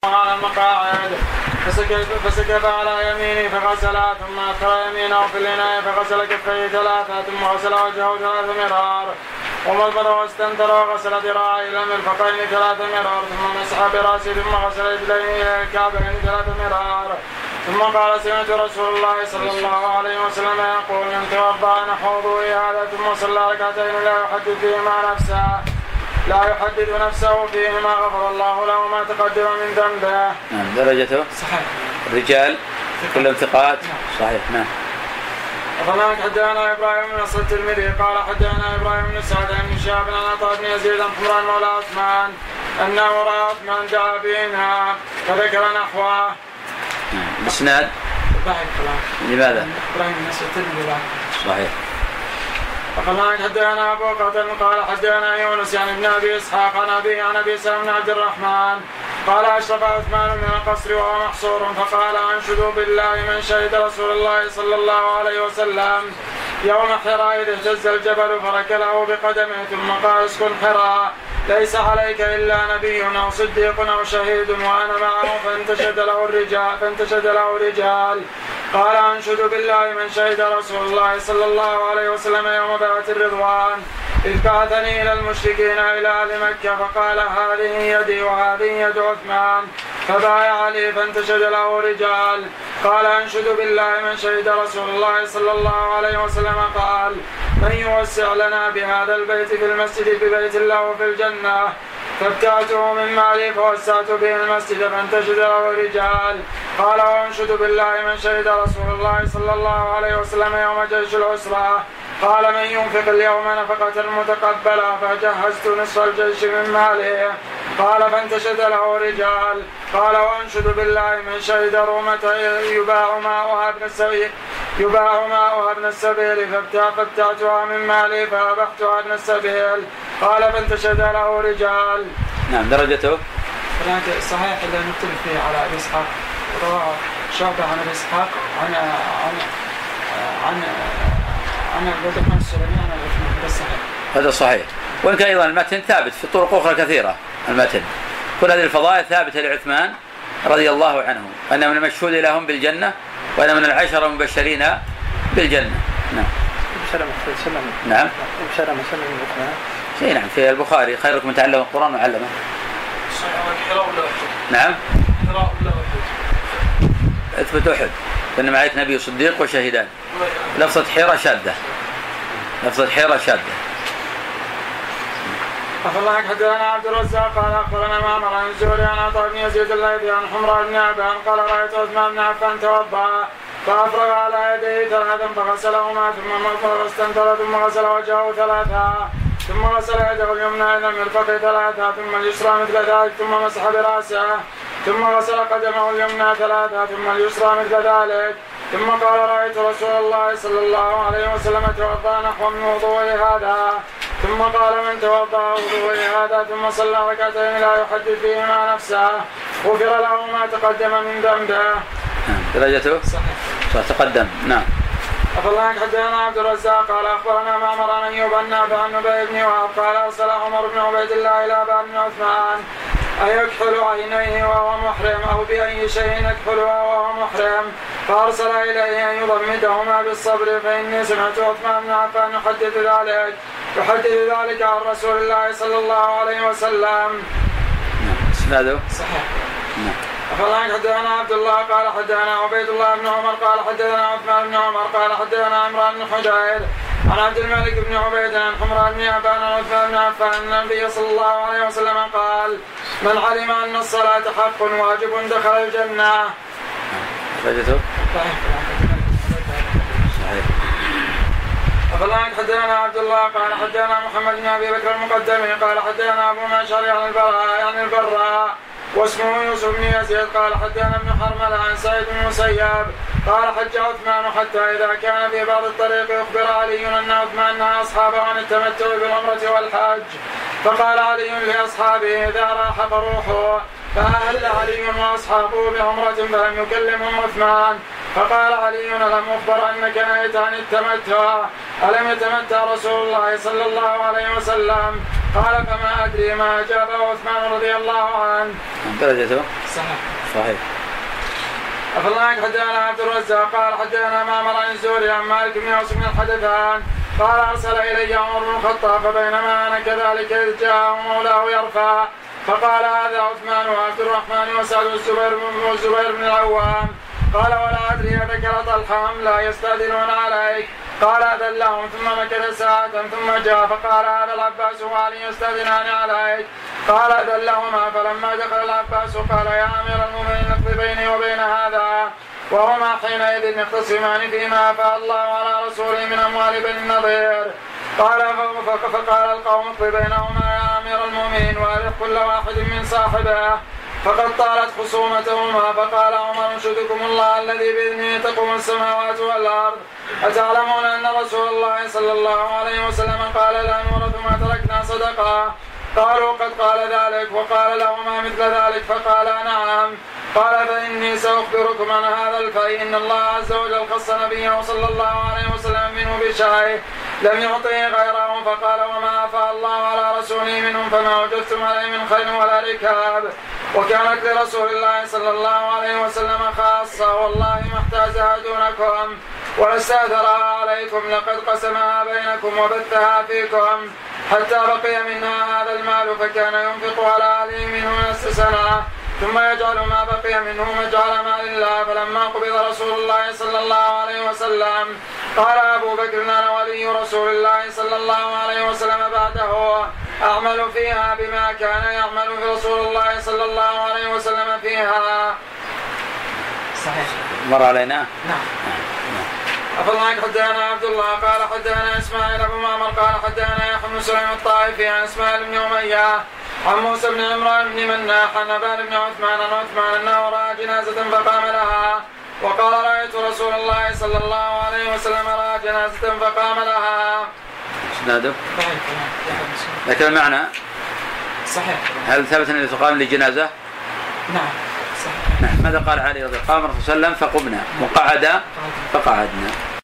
على المقاعد فسكب على يمينه فغسلها ثم أدخل يمينه في الإناء فغسل كفيه ثلاثة ثم غسل وجهه 3 مرار ومضمض واستنثر وغسل ذراعيه إلى المرفقين 3 مرار ثم مسح برأسه ثم غسل رجليه إلى الكعبين 3 مرار ثم قال سمعت رسول الله صلى الله عليه وسلم يقول من توضأ نحو وضوئه هذا ثم صلى ركعتين لا يحدث نفسه فيهما غفر الله له ما تقدم من ذنبه. درجته صحيح. الرجال كلهم ثقات. صحيح. نعم. وهناك حدثنا ابراهيم بن نصر الترمذي قال حدثنا ابراهيم بن سعد بن شهاب عن عطاء بن يزيد عن حمران مولى عثمان انه راى عثمان دعا بينها فذكر نحوه. الاسناد لماذا؟ ابراهيم بن نصر الترمذي. صحيح. وهناك حدثنا ابو قتل قال حدثنا يونس يعني ابن ابي اسحاق عن ابي سلمة بن عبد الرحمن قال اشرف عثمان من القصر وهو محصور فقال انشدوا بالله من شهد رسول الله صلى الله عليه وسلم يوم حراء إذ اهتز الجبل فركله بقدمه ثم قال اسكن حراء ليس عليك إلا نبي أو صديق أو شهيد وأنا معه فانتشد له رجال قال أنشد بالله من شهد رسول الله صلى الله عليه وسلم يوم بيعة الرضوان إذ بعثني إلى المشركين إلى أهل مكة فقال هذه يدي وهذه يد عثمان فبايع لي فانتشد له رجال قال أنشد بالله من شهد رسول الله صلى الله عليه وسلم قال من يوسع لنا بهذا البيت في المسجد ببيت الله في الجنة فابتعته من مالي فوسعت به المسجد فانتشد له رجال قال وانشد بالله من شهد رسول الله صلى الله عليه وسلم يوم جيش العسرة قال من ينفق اليوم نفقة متقبلة فجهزت نصف الجيش من ماله قال فانتشد له رجال قال وانشد بالله من شهد رومة يباع ماؤها ابن السبيل فابتعتها من مالي فأبحتها ابن السبيل قال فانتشد له رجال. نعم. درجته صحيح اللي نختلف فيه على أبي إسحاق رواه شعبة عن أبي إسحاق عن عبد الرحمن السلمي عن عثمان صحيح. هذا صحيح وإن كان أيضا المتن ثابت في طرق أخرى كثيرة. المتن كل هذه الفضائل ثابتة لعثمان رضي الله عنه أنه من المشهود لهم بالجنة وأنا من العشرة المبشرين بالجنة. نعم. نعم. نعم في البخاري خيركم من تعلم القرآن وعلمه. نعم. اثبت أحد فإن معك نبي صديق وشهدان. لفظة حيرة شاذة. أخبرنا حدثنا عبد الرزاق قال أخبرنا معمر عن الزهري عن عطاء بن يزيد الليثي عن حمراء بن عبان قال رأيت عثمان بن عفان توضأ فأفرغ على يديه 3 فغسلهما ثم مضمض واستنثر ثم غسل وجهه 3 ثم غسل يده اليمنى إلى المرفق 3 ثم اليسرى مثل ذلك ثم مسح برأسه ثم غسل قدمه اليمنى 3 ثم اليسرى مثل ذلك ثم قال رأيت رسول الله صلى الله عليه وسلم توضأ نحو من وضوءه هذا ثم قال من توضأ وضوءه هذا ثم صلى ركعتين لا يحدث فيهما نفسه غفر له ما تقدم من ذنبه. درجته صحيح. تقدم. نعم. أخبرنا حدثنا عبد الرزاق قال أخبرنا معمر عن أيوب النافع عن نبي بن وهب قال أرسل عمر بن عبيد الله إلى أبي بن عثمان أيكحل عينيه وهو محرم أو بأي شيء يكحلها وهو محرم فأرسل إليه أن يضمدهما بالصبر فإني سمعت عثمان بن عفان يحدث ذلك عن رسول الله صلى الله عليه وسلم. اسناده صحيح. نعم. حدثنا عبد الله قال حدثنا عبيد الله بن عمر قال حدثنا عثمان بن عمر قال حدثنا عمران بن حجير عن عبد الملك بن عبيد عن حمراء بن عبان عن عثمان بن عفان أن النبي صلى الله عليه وسلم قال من علم أن الصلاة حق واجب دخل الجنة. درجته صحيح. أخبرنا حدثنا عبد الله قال حدثنا محمد بن أبي بكر المقدمي قال حدثنا أبو معشر عن البراء واسمه يوسف بن يزيد قال حدثنا ابن حرملة عن سعيد بن المسيب قال حج عثمان حتى إذا كان في بعض الطريق يخبر علي أن عثمان نهى أصحابه عن التمتع بالعمرة والحج فقال علي لأصحابه إذا راح فروحوا فأهل علي وأصحابه بعمرة فلم يكلمهم عثمان فقال علي لم أخبر أنك نهيت عن التمتع ألم يتمتع رسول الله صلى الله عليه وسلم قال فما أدري ما أجابه عثمان رضي الله عنه. درجته صحيح. أفضل حدثنا عبد الرزاق قال حدثنا معمر عن الزهري عن مالك بن يوسف بن الحدثان قال أرسل إلي عمر بن الخطاب فبينما أنا كذلك إذ جاء مولاه يرفع فقال هذا عثمان وعبد الرحمن وسعد والزبير بن العوام. قال ولا أدري ذكر طلحة أم لا يستأذنون عليك. قال أذن لهم ثم مكث ساعة ثم جاء فقال هذا العباس وعلي يستأذنان عليك. قال أذن لهما فلما دخل العباس قال يا أمير المؤمنين اقض بيني وبين هذا وهما حينئذ يختصمان فيما أفاء الله على رسوله من أموال بني النضير. فقال القوم اقض بينهما يا أمير المؤمنين وأرح كل واحد من صاحبه. فقد طالت خصومتهما فقال عمر انشدكم الله الذي بإذنه تقوم السماوات والأرض أتعلمون أن رسول الله صلى الله عليه وسلم قال لا نورث ما تركنا صدقة. قالوا قد قال ذلك وقال لهما مثل ذلك فقال نعم. قال فإني سأخبركم عن هذا الفيء إن الله عز وجل خص نبيه صلى الله عليه وسلم منه بشيء لم يعطيه غيره. فقال وما أفاء الله على رسوله منهم فما وجدتم عليه من خير ولا ركاب. وكانت لرسول الله صلى الله عليه وسلم خاصة والله ما احتازها دونكم واستأثرها عليكم لقد قسمها بينكم وبثها فيكم حتى بقي منها هذا المال فكان ينفق على أهله منه نصف سنة ثم يجعل ما بقي منه مجعل مال الله. فلما قبض رسول الله صلى الله عليه وسلم قال أبو بكر أنا ولي رسول الله صلى الله عليه وسلم بعده أعمل فيها بما كان يعمل في رسول الله صلى الله عليه وسلم فيها. صحيح. مر علينا. نعم. أفضلك حدثنا عبد الله قال حدثنا إسماعيل أبو معمر قال حدثنا يحيى بن سليم الطائفي عن إسماعيل بن أمية عن موسى بن عمران بن مناح عن أبان بن عثمان أنه رأى جنازة فقام لها وقال رأيت رسول الله صلى الله عليه وسلم رأى جنازة فقام لها. اسناده لكن المعنى صحيح. هل ثبت أن تقام لجنازة؟ نعم صحيح. ماذا قال علي رضي الله عنه؟ قام الرسول صلى الله عليه وسلم فقمنا وقعد فقعدنا.